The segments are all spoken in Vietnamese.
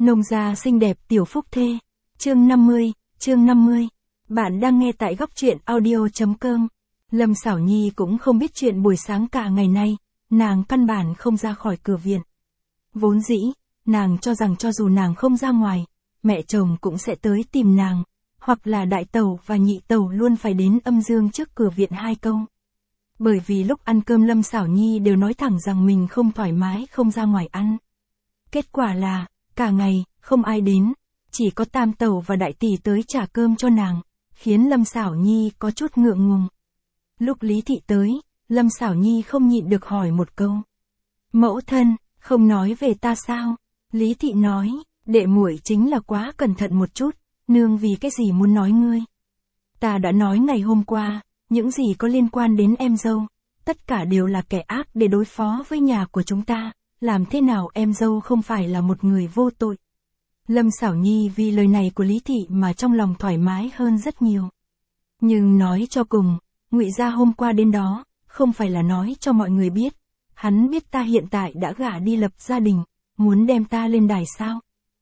Nông gia xinh đẹp tiểu phúc thê. Chương 50. Bạn đang nghe tại góc truyện audio.com. Lâm Xảo Nhi cũng không biết chuyện buổi sáng cả ngày nay, nàng căn bản không ra khỏi cửa viện. Vốn dĩ, nàng cho rằng cho dù nàng không ra ngoài, mẹ chồng cũng sẽ tới tìm nàng, hoặc là đại tẩu và nhị tẩu luôn phải đến âm dương trước cửa viện hai câu. Bởi vì lúc ăn cơm Lâm Xảo Nhi đều nói thẳng rằng mình không thoải mái không ra ngoài ăn. Kết quả là, cả ngày, không ai đến, chỉ có tam tẩu và đại tỷ tới trả cơm cho nàng, khiến Lâm Xảo Nhi có chút ngượng ngùng. Lúc Lý Thị tới, Lâm Xảo Nhi không nhịn được hỏi một câu. Mẫu thân, không nói về ta sao? Lý Thị nói, đệ muội chính là quá cẩn thận một chút, nương vì cái gì muốn nói ngươi. Ta đã nói ngày hôm qua, những gì có liên quan đến em dâu, tất cả đều là kẻ ác để đối phó với nhà của chúng ta, làm thế nào em dâu không phải là một người vô tội. Lâm Xảo Nhi vì lời này của Lý Thị mà trong lòng thoải mái hơn rất nhiều. Nhưng nói cho cùng, Ngụy gia hôm qua đến đó, không phải là nói cho mọi người biết, hắn biết ta hiện tại đã gả đi lập gia đình, muốn đem ta lên đài sao?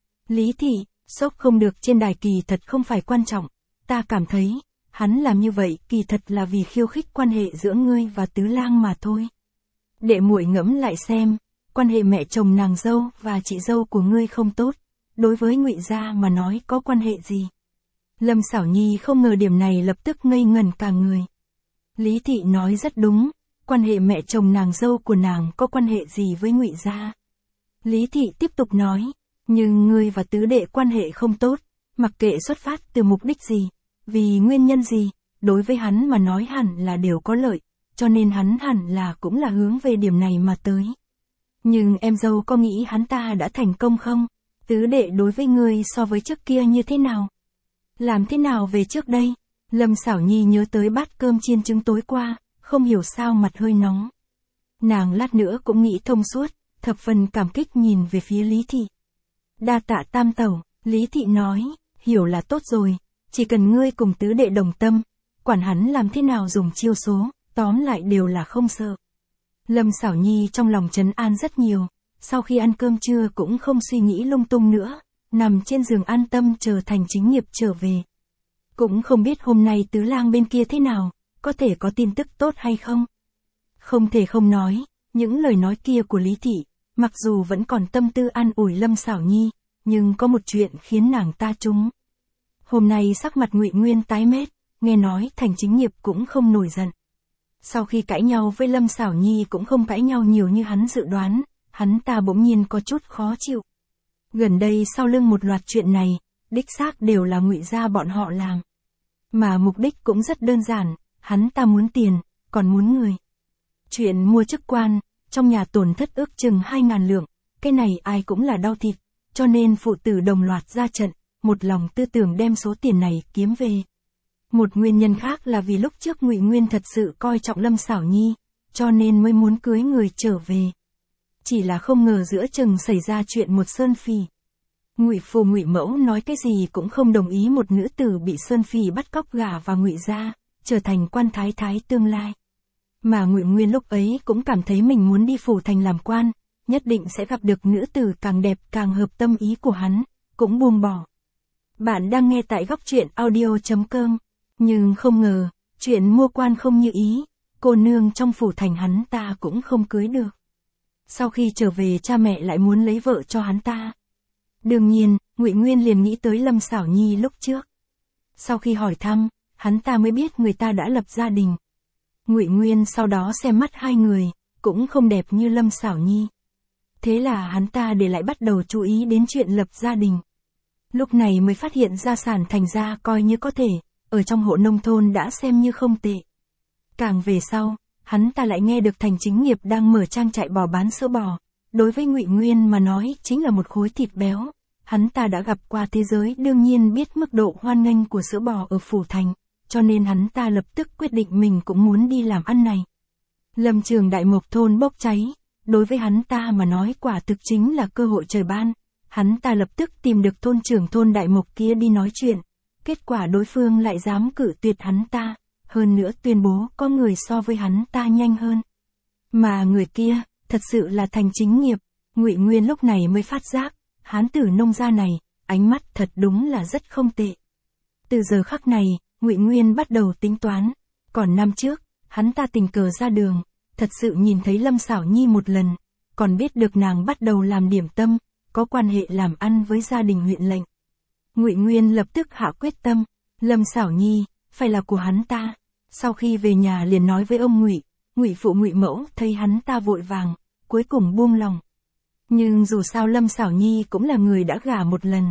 Lý Thị, sốc không được trên đài kỳ thật không phải quan trọng, ta cảm thấy, hắn làm như vậy kỳ thật là vì khiêu khích quan hệ giữa ngươi và tứ lang mà thôi. Đệ muội ngẫm lại xem, quan hệ mẹ chồng nàng dâu và chị dâu của ngươi không tốt, đối với Ngụy gia mà nói có quan hệ gì? Lâm Xảo Nhi không ngờ điểm này lập tức ngây ngẩn cả người. Lý Thị nói rất đúng, quan hệ mẹ chồng nàng dâu của nàng có quan hệ gì với Ngụy gia? Lý Thị tiếp tục nói, nhưng ngươi và tứ đệ quan hệ không tốt, mặc kệ xuất phát từ mục đích gì, vì nguyên nhân gì, đối với hắn mà nói hẳn là đều có lợi, cho nên hắn hẳn là cũng là hướng về điểm này mà tới. Nhưng em dâu có nghĩ hắn ta đã thành công không? Tứ đệ đối với ngươi so với trước kia như thế nào? Làm thế nào về trước đây? Lâm Xảo Nhi nhớ tới bát cơm chiên trứng tối qua, không hiểu sao mặt hơi nóng. Nàng lát nữa cũng nghĩ thông suốt, thập phần cảm kích nhìn về phía Lý Thị. Đa tạ tam tẩu, Lý Thị nói, hiểu là tốt rồi, chỉ cần ngươi cùng tứ đệ đồng tâm, quản hắn làm thế nào dùng chiêu số, tóm lại đều là không sợ. Lâm Xảo Nhi trong lòng trấn an rất nhiều, sau khi ăn cơm trưa cũng không suy nghĩ lung tung nữa, nằm trên giường an tâm chờ Thành Chính Nghiệp trở về. Cũng không biết hôm nay tứ lang bên kia thế nào, có thể có tin tức tốt hay không? Không thể không nói, những lời nói kia của Lý Thị, mặc dù vẫn còn tâm tư an ủi Lâm Xảo Nhi, nhưng có một chuyện khiến nàng ta trúng. Hôm nay sắc mặt Ngụy Nguyên tái mét, nghe nói Thành Chính Nghiệp cũng không nổi giận. Sau khi cãi nhau với Lâm Xảo Nhi cũng không cãi nhau nhiều như hắn dự đoán, hắn ta bỗng nhiên có chút khó chịu. Gần đây sau lưng một loạt chuyện này, đích xác đều là Ngụy gia bọn họ làm. Mà mục đích cũng rất đơn giản, hắn ta muốn tiền, còn muốn người. Chuyện mua chức quan, trong nhà tổn thất ước chừng 2.000 lượng, cái này ai cũng là đau thịt, cho nên phụ tử đồng loạt ra trận, một lòng tư tưởng đem số tiền này kiếm về. Một nguyên nhân khác là vì lúc trước Ngụy Nguyên thật sự coi trọng Lâm Xảo Nhi, cho nên mới muốn cưới người trở về. Chỉ là không ngờ giữa chừng xảy ra chuyện một Sơn Phỉ. Ngụy Phu Ngụy Mẫu nói cái gì cũng không đồng ý một nữ tử bị Sơn Phỉ bắt cóc gả vào Ngụy gia, trở thành quan thái thái tương lai. Mà Ngụy Nguyên lúc ấy cũng cảm thấy mình muốn đi phủ thành làm quan, nhất định sẽ gặp được nữ tử càng đẹp càng hợp tâm ý của hắn, cũng buông bỏ. Bạn đang nghe tại góc truyện audio.com, nhưng không ngờ, chuyện mua quan không như ý, cô nương trong phủ thành hắn ta cũng không cưới được. Sau khi trở về cha mẹ lại muốn lấy vợ cho hắn ta. Đương nhiên, Ngụy Nguyên liền nghĩ tới Lâm Xảo Nhi lúc trước. Sau khi hỏi thăm, hắn ta mới biết người ta đã lập gia đình. Ngụy Nguyên sau đó xem mắt hai người, cũng không đẹp như Lâm Xảo Nhi. Thế là hắn ta để lại bắt đầu chú ý đến chuyện lập gia đình. Lúc này mới phát hiện gia sản Thành gia coi như có thể, ở trong hộ nông thôn đã xem như không tệ. Càng về sau, hắn ta lại nghe được Thành Chính Nghiệp đang mở trang trại bò bán sữa bò. Đối với Ngụy Nguyên mà nói chính là một khối thịt béo. Hắn ta đã gặp qua thế giới đương nhiên biết mức độ hoan nghênh của sữa bò ở phủ thành, cho nên hắn ta lập tức quyết định mình cũng muốn đi làm ăn này. Lâm trường Đại Mộc thôn bốc cháy, đối với hắn ta mà nói quả thực chính là cơ hội trời ban. Hắn ta lập tức tìm được thôn trưởng thôn Đại Mộc kia đi nói chuyện, kết quả đối phương lại dám cự tuyệt hắn ta, hơn nữa tuyên bố có người so với hắn ta nhanh hơn. Mà người kia, thật sự là Thành Chính Nghiệp. Ngụy Nguyên lúc này mới phát giác, hán tử nông gia này, ánh mắt thật đúng là rất không tệ. Từ giờ khắc này, Ngụy Nguyên bắt đầu tính toán, còn năm trước, hắn ta tình cờ ra đường, thật sự nhìn thấy Lâm Sảo Nhi một lần, còn biết được nàng bắt đầu làm điểm tâm, có quan hệ làm ăn với gia đình huyện lệnh. Ngụy Nguyên lập tức hạ quyết tâm, Lâm Sảo Nhi phải là của hắn ta. Sau khi về nhà liền nói với ông Ngụy, Ngụy phụ Ngụy mẫu thấy hắn ta vội vàng, cuối cùng buông lòng. Nhưng dù sao Lâm Sảo Nhi cũng là người đã gả một lần.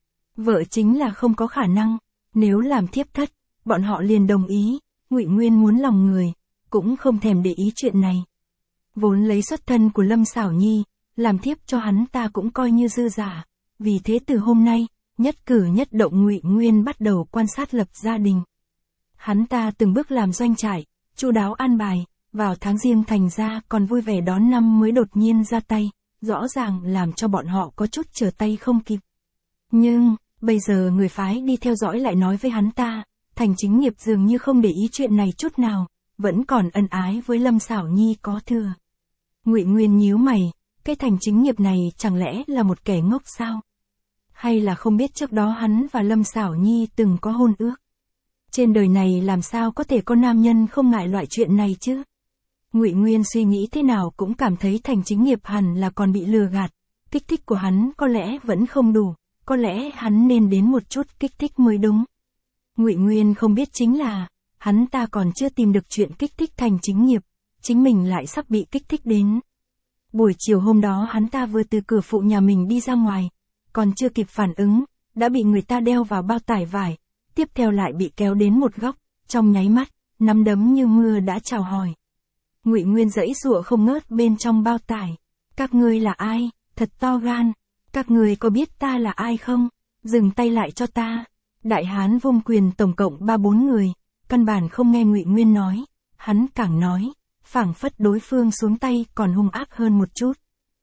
Vợ chính là không có khả năng, nếu làm thiếp thất, bọn họ liền đồng ý, Ngụy Nguyên muốn lòng người, cũng không thèm để ý chuyện này. Vốn lấy xuất thân của Lâm Sảo Nhi, làm thiếp cho hắn ta cũng coi như dư giả, vì thế từ hôm nay, nhất cử nhất động Ngụy Nguyên bắt đầu quan sát lập gia đình. Hắn ta từng bước làm doanh trại, chu đáo an bài, vào tháng Giêng thành ra còn vui vẻ đón năm mới đột nhiên ra tay, rõ ràng làm cho bọn họ có chút trở tay không kịp. Nhưng, bây giờ người phái đi theo dõi lại nói với hắn ta, Thành Chính Nghiệp dường như không để ý chuyện này chút nào, vẫn còn ân ái với Lâm Sảo Nhi có thừa. Ngụy Nguyên nhíu mày, cái Thành Chính Nghiệp này chẳng lẽ là một kẻ ngốc sao? Hay là không biết trước đó hắn và Lâm Sảo Nhi từng có hôn ước? Trên đời này làm sao có thể có nam nhân không ngại loại chuyện này chứ? Ngụy Nguyên suy nghĩ thế nào cũng cảm thấy Thành Chính Nghiệp hẳn là còn bị lừa gạt, kích thích của hắn có lẽ vẫn không đủ, có lẽ hắn nên đến một chút kích thích mới đúng. Ngụy Nguyên không biết chính là, hắn ta còn chưa tìm được chuyện kích thích Thành Chính Nghiệp, chính mình lại sắp bị kích thích đến. Buổi chiều hôm đó hắn ta vừa từ cửa phụ nhà mình đi ra ngoài, còn chưa kịp phản ứng, đã bị người ta đeo vào bao tải vải, tiếp theo lại bị kéo đến một góc, trong nháy mắt, nắm đấm như mưa đã chào hỏi. Ngụy Nguyên giãy giụa không ngớt bên trong bao tải. Các ngươi là ai? Thật to gan. Các ngươi có biết ta là ai không? Dừng tay lại cho ta. Đại hán vung quyền tổng cộng 3-4 người, căn bản không nghe Ngụy Nguyên nói, hắn càng nói, phảng phất đối phương xuống tay còn hung ác hơn một chút.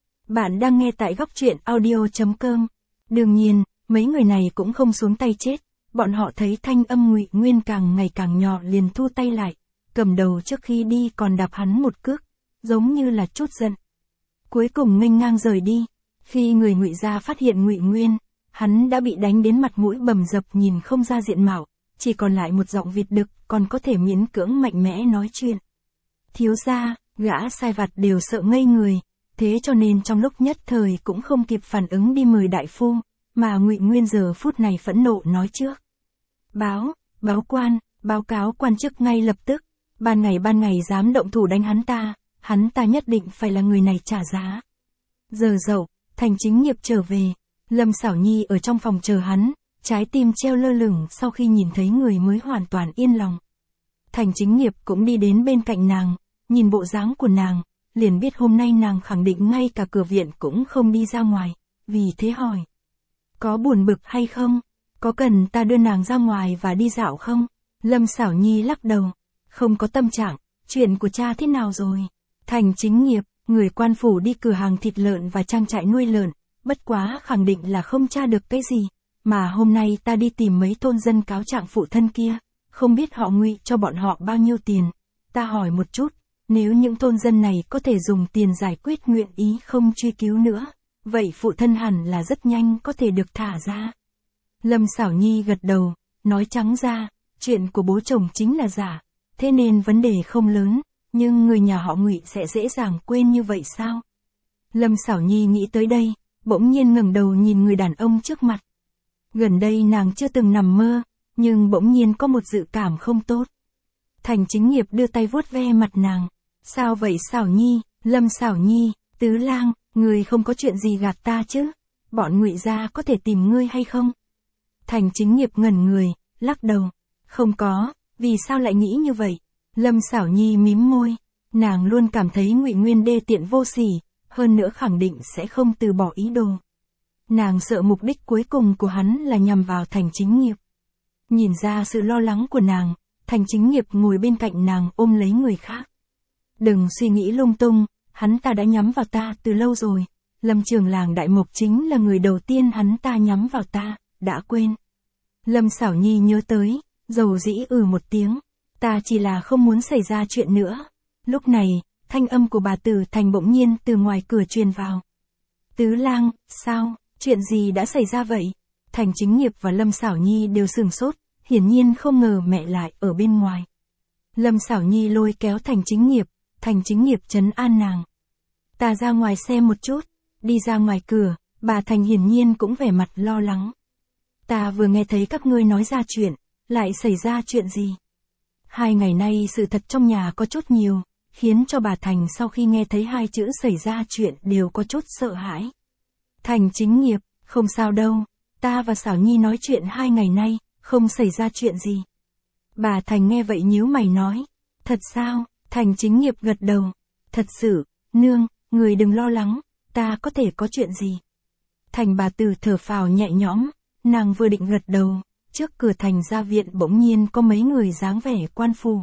Bạn đang nghe tại góc truyện audio.com. Đương nhiên, mấy người này cũng không xuống tay chết, bọn họ thấy thanh âm Ngụy Nguyên càng ngày càng nhỏ liền thu tay lại, cầm đầu trước khi đi còn đạp hắn một cước, giống như là chút giận. Cuối cùng nghênh ngang rời đi. Khi người Ngụy gia phát hiện Ngụy Nguyên, hắn đã bị đánh đến mặt mũi bầm dập nhìn không ra diện mạo, chỉ còn lại một giọng vịt đực, còn có thể miễn cưỡng mạnh mẽ nói chuyện. Thiếu gia, gã sai vặt đều sợ ngây người, thế cho nên trong lúc nhất thời cũng không kịp phản ứng đi mời đại phu, mà Ngụy Nguyên giờ phút này phẫn nộ nói trước. Báo quan, báo cáo quan chức ngay lập tức, ban ngày dám động thủ đánh hắn ta nhất định phải là người này trả giá. Giờ dậu, Thành Chính Nghiệp trở về, Lâm Sảo Nhi ở trong phòng chờ hắn, trái tim treo lơ lửng sau khi nhìn thấy người mới hoàn toàn yên lòng. Thành Chính Nghiệp cũng đi đến bên cạnh nàng, nhìn bộ dáng của nàng, liền biết hôm nay nàng khẳng định ngay cả cửa viện cũng không đi ra ngoài, vì thế hỏi. Có buồn bực hay không? Có cần ta đưa nàng ra ngoài và đi dạo không? Lâm Sảo Nhi lắc đầu, không có tâm trạng, chuyện của cha thế nào rồi? Thành Chính Nghiệp, người quan phủ đi cửa hàng thịt lợn và trang trại nuôi lợn, bất quá khẳng định là không tra được cái gì, mà hôm nay ta đi tìm mấy thôn dân cáo trạng phụ thân kia, không biết họ Ngụy cho bọn họ bao nhiêu tiền. Ta hỏi một chút, nếu những thôn dân này có thể dùng tiền giải quyết nguyện ý không truy cứu nữa, vậy phụ thân hẳn là rất nhanh có thể được thả ra. Lâm Sảo Nhi gật đầu, nói trắng ra, chuyện của bố chồng chính là giả, thế nên vấn đề không lớn, nhưng người nhà họ Ngụy sẽ dễ dàng quên như vậy sao? Lâm Sảo Nhi nghĩ tới đây, bỗng nhiên ngẩng đầu nhìn người đàn ông trước mặt. Gần đây nàng chưa từng nằm mơ, nhưng bỗng nhiên có một dự cảm không tốt. Thành Chính Nghiệp đưa tay vuốt ve mặt nàng. Sao vậy Sảo Nhi? Lâm Sảo Nhi, Tứ Lang, người không có chuyện gì gạt ta chứ? Bọn Ngụy gia có thể tìm ngươi hay không? Thành Chính Nghiệp ngẩn người, lắc đầu. Không có, vì sao lại nghĩ như vậy? Lâm Sảo Nhi mím môi, nàng luôn cảm thấy Ngụy Nguyên đê tiện vô sỉ, hơn nữa khẳng định sẽ không từ bỏ ý đồ. Nàng sợ mục đích cuối cùng của hắn là nhằm vào Thành Chính Nghiệp. Nhìn ra sự lo lắng của nàng, Thành Chính Nghiệp ngồi bên cạnh nàng ôm lấy người khác. Đừng suy nghĩ lung tung, hắn ta đã nhắm vào ta từ lâu rồi. Lâm Trường Làng Đại Mộc chính là người đầu tiên hắn ta nhắm vào ta, đã quên. Lâm Sảo Nhi nhớ tới, dầu dĩ một tiếng. Ta chỉ là không muốn xảy ra chuyện nữa. Lúc này, thanh âm của bà Tử Thành bỗng nhiên từ ngoài cửa truyền vào. Tứ Lang, sao? Chuyện gì đã xảy ra vậy? Thành Chính Nghiệp và Lâm Xảo Nhi đều sửng sốt, hiển nhiên không ngờ mẹ lại ở bên ngoài. Lâm Xảo Nhi lôi kéo Thành Chính Nghiệp trấn an nàng. Ta ra ngoài xem một chút, đi ra ngoài cửa, bà Thành hiển nhiên cũng vẻ mặt lo lắng. Ta vừa nghe thấy các ngươi nói ra chuyện, lại xảy ra chuyện gì? 2 ngày nay sự thật trong nhà có chút nhiều, khiến cho bà Thành sau khi nghe thấy 2 chữ xảy ra chuyện đều có chút sợ hãi. Thành Chính Nghiệp, không sao đâu, ta và Xảo Nhi nói chuyện 2 ngày nay, không xảy ra chuyện gì. Bà Thành nghe vậy nhíu mày nói, thật sao? Thành Chính Nghiệp gật đầu, thật sự, nương, người đừng lo lắng, ta có thể có chuyện gì. Thành bà Từ thở phào nhẹ nhõm, nàng vừa định gật đầu, trước cửa Thành gia viện bỗng nhiên có mấy người dáng vẻ quan phủ.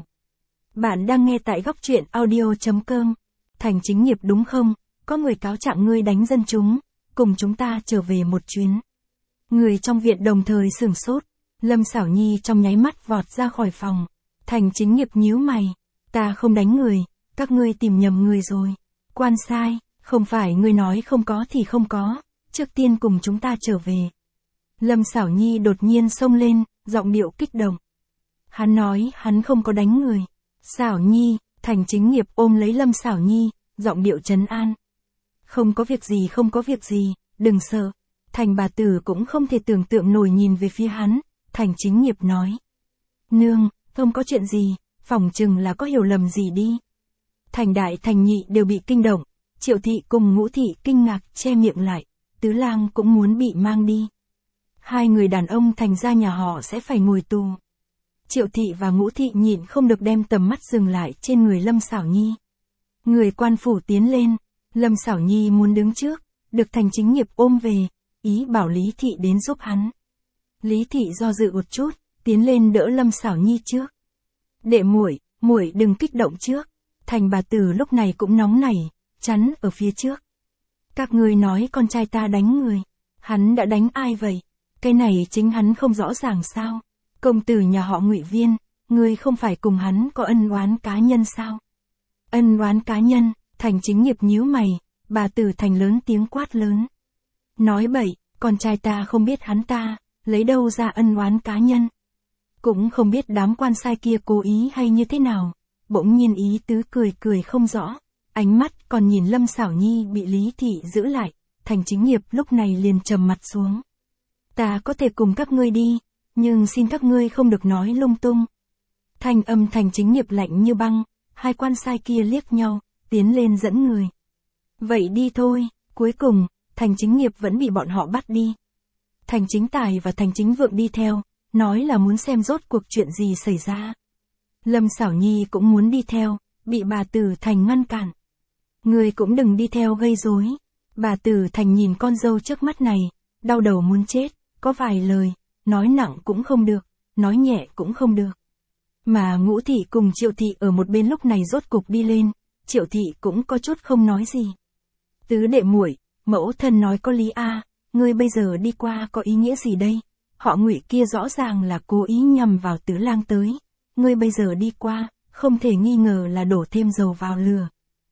Bạn đang nghe tại góc truyện audio.com. Thành Chính Nghiệp đúng không? Có người cáo trạng ngươi đánh dân chúng, cùng chúng ta trở về một chuyến. Người trong viện đồng thời sửng sốt, Lâm Xảo Nhi trong nháy mắt vọt ra khỏi phòng. Thành Chính Nghiệp nhíu mày, ta không đánh người, các ngươi tìm nhầm người rồi. Quan sai, không phải ngươi nói không có thì không có, trước tiên cùng chúng ta trở về. Lâm Xảo Nhi đột nhiên xông lên, giọng điệu kích động. Hắn nói hắn không có đánh người. Xảo Nhi, Thành Chính Nghiệp ôm lấy Lâm Xảo Nhi, giọng điệu trấn an. Không có việc gì, đừng sợ. Thành bà Tử cũng không thể tưởng tượng nổi nhìn về phía hắn, Thành Chính Nghiệp nói. Nương, không có chuyện gì, phỏng chừng là có hiểu lầm gì đi. Thành Đại Thành Nhị đều bị kinh động, Triệu Thị cùng Ngũ Thị kinh ngạc che miệng lại, Tứ Lang cũng muốn bị mang đi. 2 người đàn ông thành ra nhà họ sẽ phải ngồi tù. Triệu Thị và Ngũ Thị nhịn không được đem tầm mắt dừng lại trên người Lâm Xảo Nhi. Người quan phủ tiến lên, Lâm Xảo Nhi muốn đứng trước, được Thành Chính Nghiệp ôm về, ý bảo Lý Thị đến giúp hắn. Lý Thị do dự một chút, tiến lên đỡ Lâm Xảo Nhi trước. Đệ muội đừng kích động trước. Thành bà Tử lúc này cũng nóng nảy, chắn ở phía trước. Các ngươi nói con trai ta đánh người, hắn đã đánh ai vậy? Cái này chính hắn không rõ ràng sao? Công tử nhà họ Ngụy Viên, ngươi không phải cùng hắn có ân oán cá nhân sao? Ân oán cá nhân? Thành Chính Nghiệp nhíu mày, bà Tử Thành lớn tiếng quát lớn. Nói bậy, con trai ta không biết hắn ta, lấy đâu ra ân oán cá nhân? Cũng không biết đám quan sai kia cố ý hay như thế nào. Bỗng nhiên ý tứ cười không rõ, ánh mắt còn nhìn Lâm Xảo Nhi bị Lý Thị giữ lại, Thành Chính Nghiệp lúc này liền trầm mặt xuống. Ta có thể cùng các ngươi đi, nhưng xin các ngươi không được nói lung tung. Thanh âm Thành Chính Nghiệp lạnh như băng, 2 quan sai kia liếc nhau, tiến lên dẫn người. Vậy đi thôi, cuối cùng, Thành Chính Nghiệp vẫn bị bọn họ bắt đi. Thành Chính Tài và Thành Chính Vượng đi theo, nói là muốn xem rốt cuộc chuyện gì xảy ra. Lâm Xảo Nhi cũng muốn đi theo, bị bà Tử Thành ngăn cản. Người cũng đừng đi theo gây rối. Bà Tử Thành nhìn con dâu trước mắt này, đau đầu muốn chết, có vài lời, nói nặng cũng không được, nói nhẹ cũng không được. Mà Ngũ Thị cùng Triệu Thị ở một bên lúc này rốt cục đi lên, Triệu Thị cũng có chút không nói gì. Tứ đệ muội, mẫu thân nói có lý a, ngươi bây giờ đi qua có ý nghĩa gì đây? Họ Ngụy kia rõ ràng là cố ý nhằm vào Tứ Lang tới. Ngươi bây giờ đi qua, không thể nghi ngờ là đổ thêm dầu vào lửa.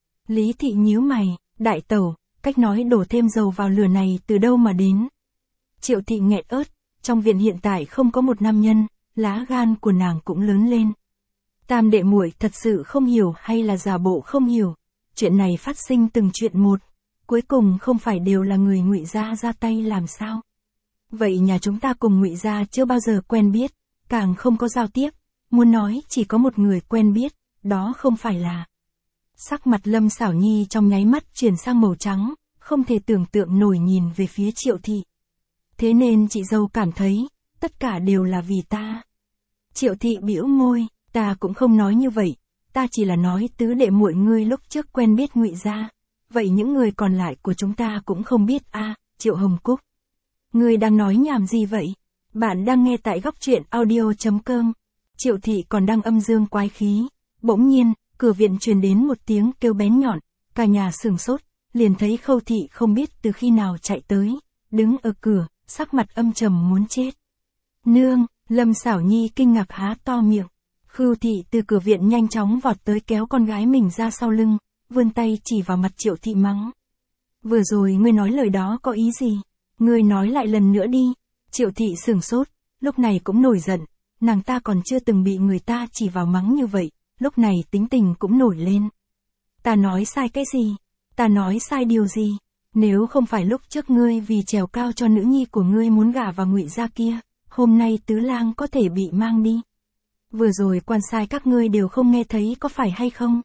Lý Thị nhíu mày, đại tẩu, cách nói đổ thêm dầu vào lửa này từ đâu mà đến? Triệu Thị nghẹn ớt, trong viện hiện tại không có một nam nhân, lá gan của nàng cũng lớn lên. Tam đệ muội thật sự không hiểu hay là giả bộ không hiểu, chuyện này phát sinh từng chuyện một, cuối cùng không phải đều là người Ngụy gia ra tay làm sao? Vậy nhà chúng ta cùng Ngụy gia chưa bao giờ quen biết, càng không có giao tiếp. Muốn nói chỉ có một người quen biết, đó không phải là. Sắc mặt Lâm Xảo Nhi trong nháy mắt chuyển sang màu trắng, không thể tưởng tượng nổi nhìn về phía Triệu Thị. Thế nên chị dâu cảm thấy, tất cả đều là vì ta. Triệu Thị bĩu môi, ta cũng không nói như vậy, ta chỉ là nói tứ đệ muội ngươi lúc trước quen biết Ngụy gia, vậy những người còn lại của chúng ta cũng không biết a. Triệu Hồng Cúc. Ngươi đang nói nhảm gì vậy? Bạn đang nghe tại góc truyện audio.com. Triệu Thị còn đang âm dương quái khí, bỗng nhiên, cửa viện truyền đến một tiếng kêu bén nhọn, cả nhà sửng sốt, liền thấy Khâu Thị không biết từ khi nào chạy tới, đứng ở cửa, sắc mặt âm trầm muốn chết. Nương, Lâm Xảo Nhi kinh ngạc há to miệng. Khâu Thị từ cửa viện nhanh chóng vọt tới kéo con gái mình ra sau lưng, vươn tay chỉ vào mặt Triệu Thị mắng. Vừa rồi ngươi nói lời đó có ý gì? Ngươi nói lại lần nữa đi. Triệu thị sửng sốt, lúc này cũng nổi giận, nàng ta còn chưa từng bị người ta chỉ vào mắng như vậy, lúc này tính tình cũng nổi lên. Ta nói sai cái gì? Ta nói sai điều gì? Nếu không phải lúc trước ngươi vì trèo cao cho nữ nhi của ngươi muốn gả vào Ngụy gia kia, hôm nay Tứ Lang có thể bị mang đi. Vừa rồi quan sai các ngươi đều không nghe thấy có phải hay không?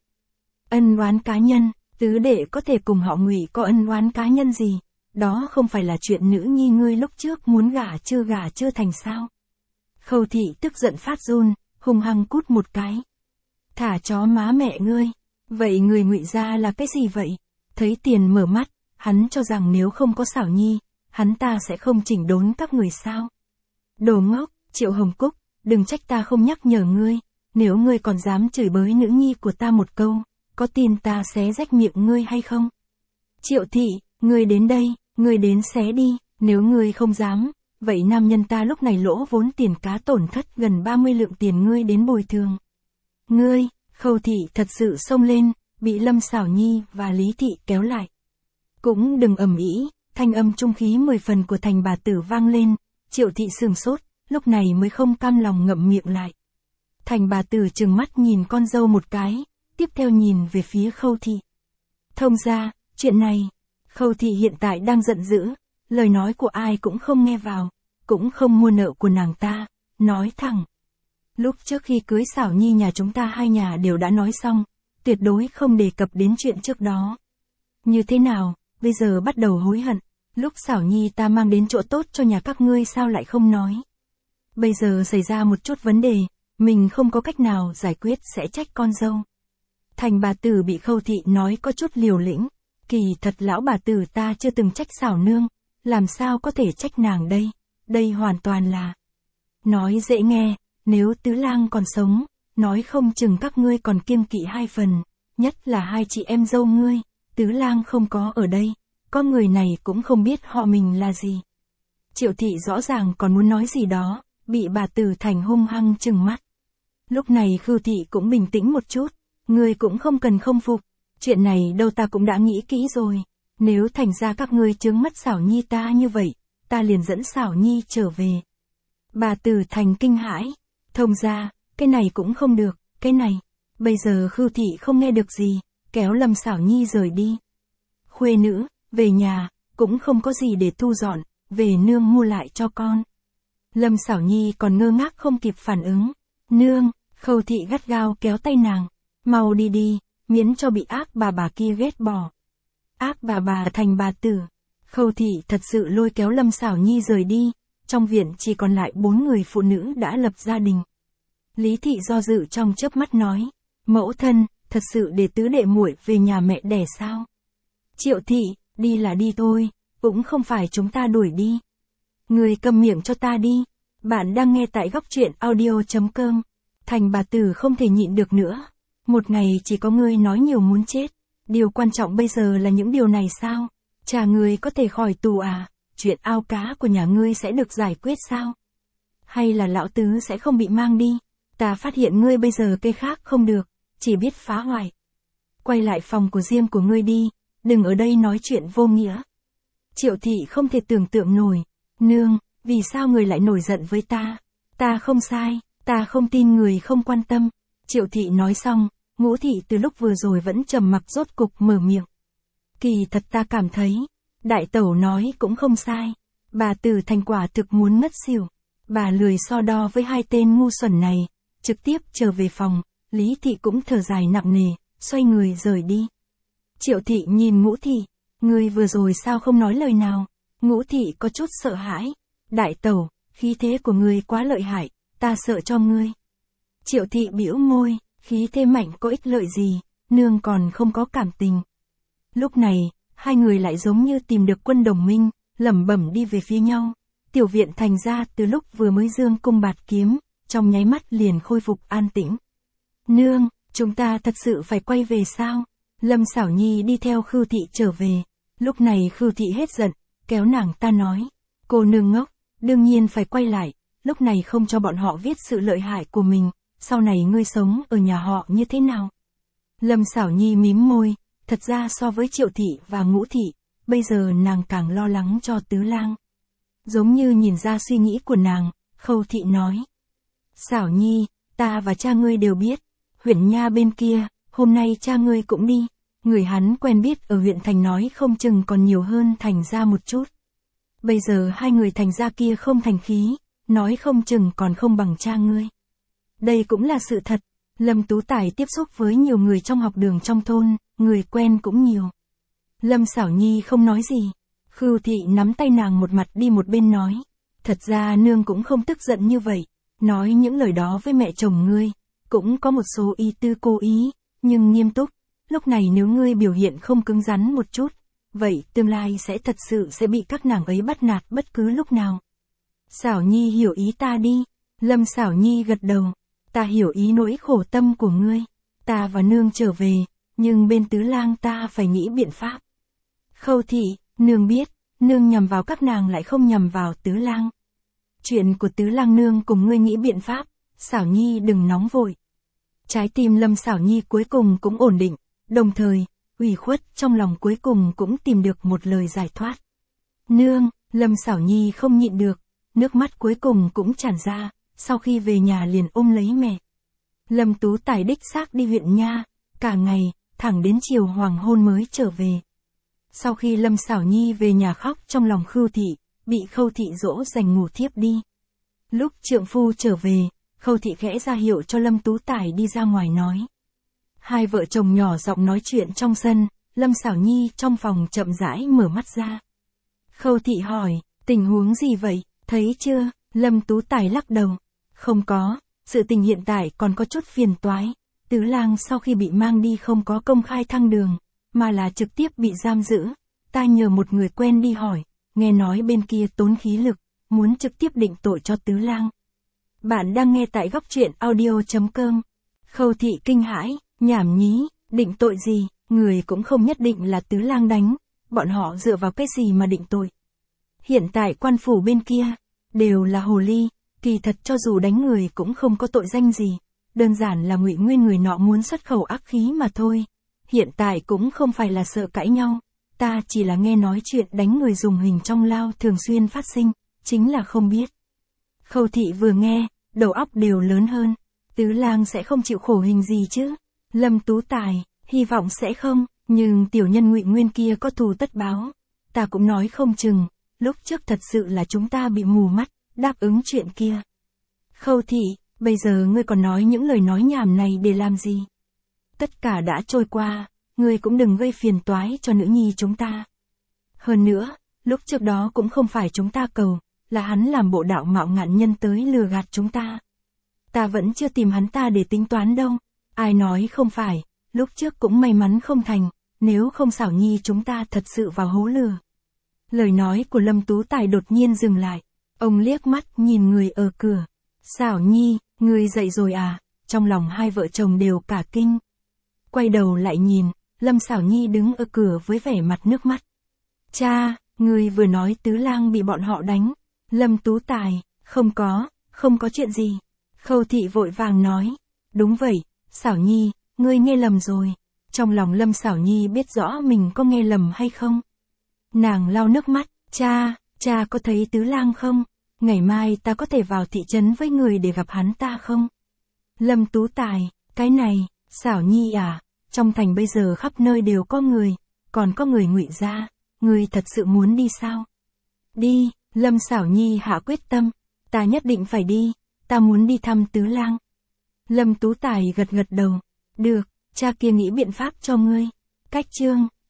Ân oán cá nhân, tứ đệ có thể cùng họ Ngụy có ân oán cá nhân gì? Đó không phải là chuyện nữ nhi ngươi lúc trước muốn gả chưa thành sao? Khâu thị tức giận phát run, hung hăng cút một cái. Thả chó má mẹ ngươi. Vậy người Ngụy gia là cái gì vậy? Thấy Tiền mở mắt, hắn cho rằng nếu không có Xảo Nhi, hắn ta sẽ không chỉnh đốn các người sao? Đồ ngốc, Triệu Hồng Cúc, đừng trách ta không nhắc nhở ngươi, nếu ngươi còn dám chửi bới nữ nhi của ta một câu, có tin ta xé rách miệng ngươi hay không? Triệu thị, ngươi đến đây, ngươi đến xé đi, nếu ngươi không dám, vậy nam nhân ta lúc này lỗ vốn tiền cá tổn thất gần 30 lượng tiền ngươi đến bồi thường. Ngươi, Khâu thị thật sự xông lên, bị Lâm Xảo Nhi và Lý thị kéo lại. Cũng đừng ầm ĩ, thanh âm trung khí 10 phần của Thành bà tử vang lên, Triệu thị sửng sốt, lúc này mới không cam lòng ngậm miệng lại. Thành bà tử trừng mắt nhìn con dâu một cái, tiếp theo nhìn về phía Khâu thị. Thông ra, chuyện này, Khâu thị hiện tại đang giận dữ, lời nói của ai cũng không nghe vào, cũng không mua nợ của nàng ta, nói thẳng. Lúc trước khi cưới Xảo Nhi nhà chúng ta hai nhà đều đã nói xong, tuyệt đối không đề cập đến chuyện trước đó. Như thế nào, bây giờ bắt đầu hối hận, lúc Xảo Nhi ta mang đến chỗ tốt cho nhà các ngươi sao lại không nói. Bây giờ xảy ra một chút vấn đề, mình không có cách nào giải quyết sẽ trách con dâu. Thành bà tử bị Khâu thị nói có chút liều lĩnh, kỳ thật lão bà tử ta chưa từng trách Xảo nương, làm sao có thể trách nàng đây hoàn toàn là. Nói dễ nghe, nếu Tứ Lang còn sống, nói không chừng các ngươi còn kiêng kỵ hai phần, nhất là hai chị em dâu ngươi, Tứ Lang không có ở đây, có người này cũng không biết họ mình là gì. Triệu thị rõ ràng còn muốn nói gì đó, bị bà tử Thành hung hăng trừng mắt. Lúc này Khưu thị cũng bình tĩnh một chút, ngươi cũng không cần không phục, chuyện này đâu ta cũng đã nghĩ kỹ rồi, nếu thành ra các ngươi chướng mắt Xảo Nhi ta như vậy, ta liền dẫn Xảo Nhi trở về. Bà tử Thành kinh hãi, thông ra, cái này cũng không được, cái này, bây giờ Khưu thị không nghe được gì, kéo Lâm Xảo Nhi rời đi. Khuê nữ, về nhà, cũng không có gì để thu dọn, về nương mua lại cho con. Lâm Xảo Nhi còn ngơ ngác không kịp phản ứng. Nương, Khâu thị gắt gao kéo tay nàng, mau đi đi, miễn cho bị ác bà kia ghét bỏ. Ác bà Thành bà tử. Khâu thị thật sự lôi kéo Lâm Xảo Nhi rời đi, trong viện chỉ còn lại 4 người phụ nữ đã lập gia đình. Lý thị do dự trong chớp mắt nói, mẫu thân, thật sự để tứ đệ muội về nhà mẹ đẻ sao? Triệu thị, đi là đi thôi, cũng không phải chúng ta đuổi đi. Người câm miệng cho ta đi. Bạn đang nghe tại góc truyện audio.com. Thành bà tử không thể nhịn được nữa. Một ngày chỉ có ngươi nói nhiều muốn chết. Điều quan trọng bây giờ là những điều này sao? Cha ngươi có thể khỏi tù à? Chuyện ao cá của nhà ngươi sẽ được giải quyết sao? Hay là lão tứ sẽ không bị mang đi? Ta phát hiện ngươi bây giờ cây khác không được, chỉ biết phá hoại. Quay lại phòng của riêng của ngươi đi, đừng ở đây nói chuyện vô nghĩa. Triệu thị không thể tưởng tượng nổi. Nương, vì sao người lại nổi giận với ta? Ta không sai, ta không tin người không quan tâm. Triệu thị nói xong, Ngũ thị từ lúc vừa rồi vẫn trầm mặc rốt cục mở miệng. Kỳ thật ta cảm thấy, đại tẩu nói cũng không sai. Bà Từ Thành quả thực muốn ngất xỉu. Bà lười so đo với hai tên ngu xuẩn này, trực tiếp trở về phòng. Lý thị cũng thở dài nặng nề, xoay người rời đi. Triệu thị nhìn Ngũ thị, ngươi vừa rồi sao không nói lời nào? Ngũ thị có chút sợ hãi. Đại tẩu, khí thế của ngươi quá lợi hại, ta sợ cho ngươi. Triệu thị bĩu môi, khí thế mạnh có ích lợi gì, nương còn không có cảm tình. Lúc này, hai người lại giống như tìm được quân đồng minh, lẩm bẩm đi về phía nhau. Tiểu viện Thành ra từ lúc vừa mới dương cung bạt kiếm, trong nháy mắt liền khôi phục an tĩnh. Nương, chúng ta thật sự phải quay về sao? Lâm Xảo Nhi đi theo Khưu thị trở về. Lúc này Khưu thị hết giận, kéo nàng ta nói. Cô nương ngốc, đương nhiên phải quay lại, lúc này không cho bọn họ viết sự lợi hại của mình, sau này ngươi sống ở nhà họ như thế nào? Lâm Xảo Nhi mím môi, thật ra so với Triệu thị và Ngũ thị, bây giờ nàng càng lo lắng cho Tứ Lang. Giống như nhìn ra suy nghĩ của nàng, Khâu Thị nói. Xảo Nhi, ta và cha ngươi đều biết, huyện nha bên kia, hôm nay cha ngươi cũng đi, người hắn quen biết ở huyện thành nói không chừng còn nhiều hơn thành ra một chút. Bây giờ hai người thành ra kia không thành khí, nói không chừng còn không bằng cha ngươi. Đây cũng là sự thật, Lâm Tú Tài tiếp xúc với nhiều người trong học đường trong thôn, người quen cũng nhiều. Lâm Xảo Nhi không nói gì, Khưu Thị nắm tay nàng một mặt đi một bên nói, thật ra nương cũng không tức giận như vậy, nói những lời đó với mẹ chồng ngươi, cũng có một số ý tư cố ý, nhưng nghiêm túc, lúc này nếu ngươi biểu hiện không cứng rắn một chút, vậy tương lai sẽ thật sự sẽ bị các nàng ấy bắt nạt bất cứ lúc nào. Xảo Nhi hiểu ý ta đi, Lâm Xảo Nhi gật đầu, ta hiểu ý nỗi khổ tâm của ngươi, ta và nương trở về, nhưng bên Tứ Lang ta phải nghĩ biện pháp. Khâu Thị, nương biết, nương nhằm vào các nàng lại không nhằm vào Tứ Lang. Chuyện của Tứ Lang nương cùng ngươi nghĩ biện pháp, Xảo Nhi đừng nóng vội. Trái tim Lâm Xảo Nhi cuối cùng cũng ổn định, đồng thời, ủy khuất trong lòng cuối cùng cũng tìm được một lời giải thoát. Nương, Lâm Xảo Nhi không nhịn được, nước mắt cuối cùng cũng tràn ra, sau khi về nhà liền ôm lấy mẹ. Lâm Tú Tài đích xác đi huyện nha, cả ngày, thẳng đến chiều hoàng hôn mới trở về. Sau khi Lâm Xảo Nhi về nhà khóc trong lòng Khưu Thị, bị Khâu Thị dỗ dành ngủ thiếp đi. Lúc trượng phu trở về, Khâu Thị khẽ ra hiệu cho Lâm Tú Tài đi ra ngoài nói. Hai vợ chồng nhỏ giọng nói chuyện trong sân, Lâm Xảo Nhi trong phòng chậm rãi mở mắt ra. Khâu Thị hỏi, tình huống gì vậy, thấy chưa? Lâm Tú Tài lắc đầu. Không có, sự tình hiện tại còn có chút phiền toái. Tứ Lang sau khi bị mang đi không có công khai thăng đường, mà là trực tiếp bị giam giữ. Ta nhờ một người quen đi hỏi, nghe nói bên kia tốn khí lực, muốn trực tiếp định tội cho Tứ Lang. Bạn đang nghe tại góc truyện audio.com. Khâu Thị kinh hãi, nhảm nhí, định tội gì, người cũng không nhất định là Tứ Lang đánh, bọn họ dựa vào cái gì mà định tội. Hiện tại quan phủ bên kia, đều là hồ ly, kỳ thật cho dù đánh người cũng không có tội danh gì, đơn giản là ngụy nguyên người nọ muốn xuất khẩu ác khí mà thôi. Hiện tại cũng không phải là sợ cãi nhau, ta chỉ là nghe nói chuyện đánh người dùng hình trong lao thường xuyên phát sinh, chính là không biết. Khâu Thị vừa nghe, đầu óc đều lớn hơn, Tứ Lang sẽ không chịu khổ hình gì chứ? Lâm Tú Tài, hy vọng sẽ không, nhưng tiểu nhân ngụy nguyên kia có thù tất báo. Ta cũng nói không chừng, lúc trước thật sự là chúng ta bị mù mắt, đáp ứng chuyện kia. Khâu Thị, bây giờ ngươi còn nói những lời nói nhảm này để làm gì? Tất cả đã trôi qua, ngươi cũng đừng gây phiền toái cho nữ nhi chúng ta. Hơn nữa, lúc trước đó cũng không phải chúng ta cầu, là hắn làm bộ đạo mạo ngạn nhân tới lừa gạt chúng ta. Ta vẫn chưa tìm hắn ta để tính toán đâu. Ai nói không phải, lúc trước cũng may mắn không thành, nếu không Xảo Nhi chúng ta thật sự vào hố lừa. Lời nói của Lâm Tú Tài đột nhiên dừng lại, ông liếc mắt nhìn người ở cửa. Xảo Nhi, ngươi dậy rồi à? Trong lòng hai vợ chồng đều cả kinh. Quay đầu lại nhìn, Lâm Xảo Nhi đứng ở cửa với vẻ mặt nước mắt. Cha, ngươi vừa nói Tứ Lang bị bọn họ đánh. Lâm Tú Tài, không có chuyện gì. Khâu Thị vội vàng nói, đúng vậy, Xảo Nhi, ngươi nghe lầm rồi. Trong lòng Lâm Xảo Nhi biết rõ mình có nghe lầm hay không. Nàng lau nước mắt, cha có thấy Tứ Lang không? Ngày mai ta có thể vào thị trấn với người để gặp hắn ta không? Lâm Tú Tài, cái này, Xảo Nhi à, trong thành bây giờ khắp nơi đều có người, còn có người ngụy gia, ngươi thật sự muốn đi sao? Đi, Lâm Xảo Nhi hạ quyết tâm, ta nhất định phải đi, ta muốn đi thăm Tứ Lang. Lâm Tú Tài gật gật đầu, được, cha kia nghĩ biện pháp cho ngươi. Cách chương